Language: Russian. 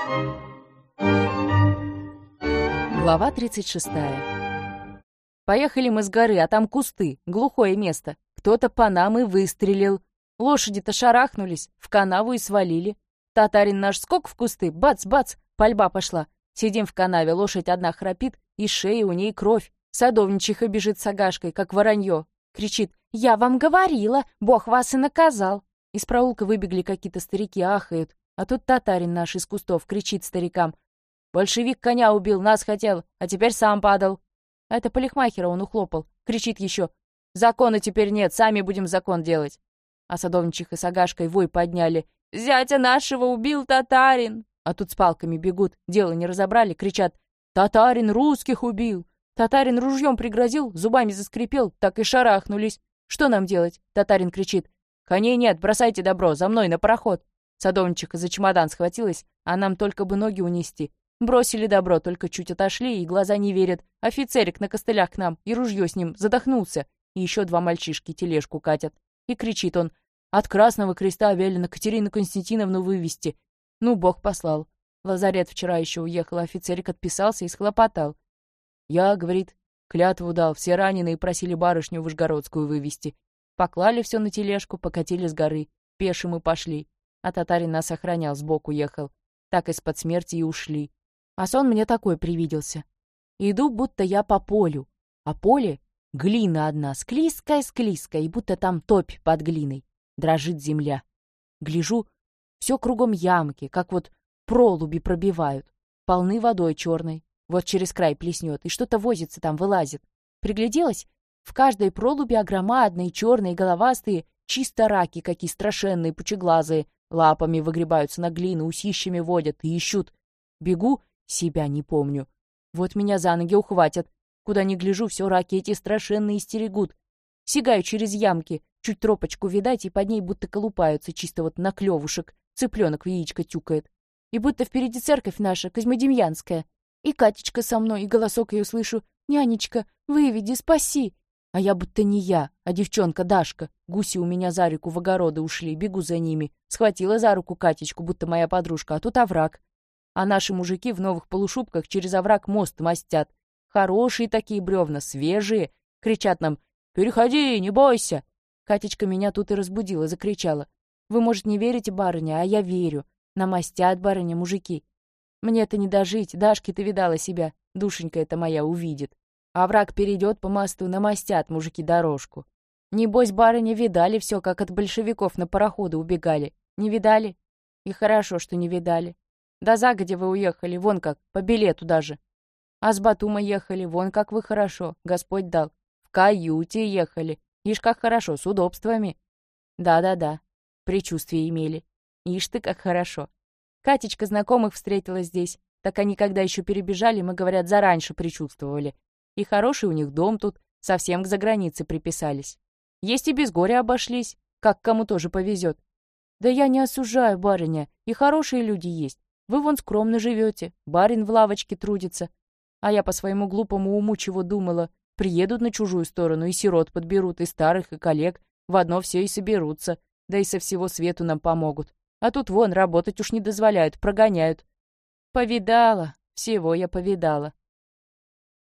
Глава 36. Поехали мы с горы, а там кусты, глухое место. Кто-то по нам и выстрелил. Лошади-то шарахнулись, в канаву и свалили. Татарин наш скок в кусты, бац-бац, пальба пошла. Сидим в канаве, лошадь одна храпит, из шеи у ней кровь. Садовничиха бежит с агашкой, как воронье. Кричит: «Я вам говорила, Бог вас и наказал». Из проулка выбегли какие-то старики, ахают. А тут татарин наш из кустов кричит старикам: «Большевик коня убил, нас хотел, а теперь сам падал». А это парикмахера он ухлопал. Кричит еще: «Закона теперь нет, сами будем закон делать». А садовничиха с агашкой вой подняли: «Зятя нашего убил татарин». А тут с палками бегут, дело не разобрали, кричат: «Татарин русских убил». Татарин ружьем пригрозил, зубами заскрипел, так и шарахнулись. Что нам делать? Татарин кричит: «Коней нет, бросайте добро, за мной на пароход». Садовничиха за чемодан схватилась, а нам только бы ноги унести. Бросили добро, только чуть отошли, и глаза не верят. Офицерик на костылях к нам, и ружье с ним, задохнулся. И еще 2 мальчишки тележку катят. И кричит он: «От Красного Креста велено Катерину Константиновну вывести». Ну, Бог послал. В лазарет вчера еще уехал, офицерик отписался и схлопотал. «Я, — говорит, — клятву дал, все раненые просили барышню Вышгородскую вывести. Поклали все на тележку, покатили с горы. Пешим и пошли. А татарин нас охранял, сбоку ехал. Так из-под смерти и ушли. А сон мне такой привиделся. Иду, будто я по полю, а поле — глина одна, склизкая-склизкая, и будто там топь под глиной. Дрожит земля. Гляжу, все кругом ямки, как вот пролуби пробивают. Полны водой черной. Вот через край плеснет, и что-то возится там, вылазит. Пригляделась? В каждой пролуби огромадные, черные, головастые, чисто раки, какие страшенные, пучеглазые, лапами выгребаются на глину, усищами водят и ищут. Бегу, себя не помню. Вот меня за ноги ухватят. Куда ни гляжу, все раки эти страшенные стерегут. Сигаю через ямки, чуть тропочку видать, и под ней будто колупаются, чисто вот на клевушек. Цыпленок в яичко тюкает. И будто впереди церковь наша, Козьмодемьянская. И Катечка со мной, и голосок ее слышу: «Нянечка, выведи, спаси!» А я будто не я, а девчонка Дашка. Гуси у меня за реку в огороды ушли, бегу за ними. Схватила за руку Катечку, будто моя подружка, а тут овраг. А наши мужики в новых полушубках через овраг мост мастят. Хорошие такие бревна, свежие. Кричат нам: «Переходи, не бойся!» Катечка меня тут и разбудила, закричала: «Вы, может, не верите, барыня, а я верю. Намастят, барыня, мужики. Мне-то не дожить, Дашки ты видала себя, душенька эта моя увидит. А враг перейдет по мосту, намастят мужики дорожку. Небось, барыня, видали все, как от большевиков на пароходы убегали. Не видали? И хорошо, что не видали. Да загодя вы уехали, вон как, по билету даже. А с Батума ехали, вон как вы хорошо, Господь дал. В каюте ехали, ишь как хорошо, с удобствами. Да-да-да, предчувствие имели. Ишь ты как хорошо. Катечка знакомых встретила здесь. Так они, когда еще перебежали, мы, говорят, зараньше предчувствовали. И хороший у них дом тут, совсем к загранице приписались. Есть и без горя обошлись, как кому тоже повезет. Да я не осуждаю, барыня, и хорошие люди есть. Вы вон скромно живете, барин в лавочке трудится. А я по своему глупому уму чего думала. Приедут на чужую сторону, и сирот подберут, и старых, и коллег. В одно все и соберутся, да и со всего свету нам помогут. А тут вон работать уж не дозволяют, прогоняют. Повидала, всего я повидала.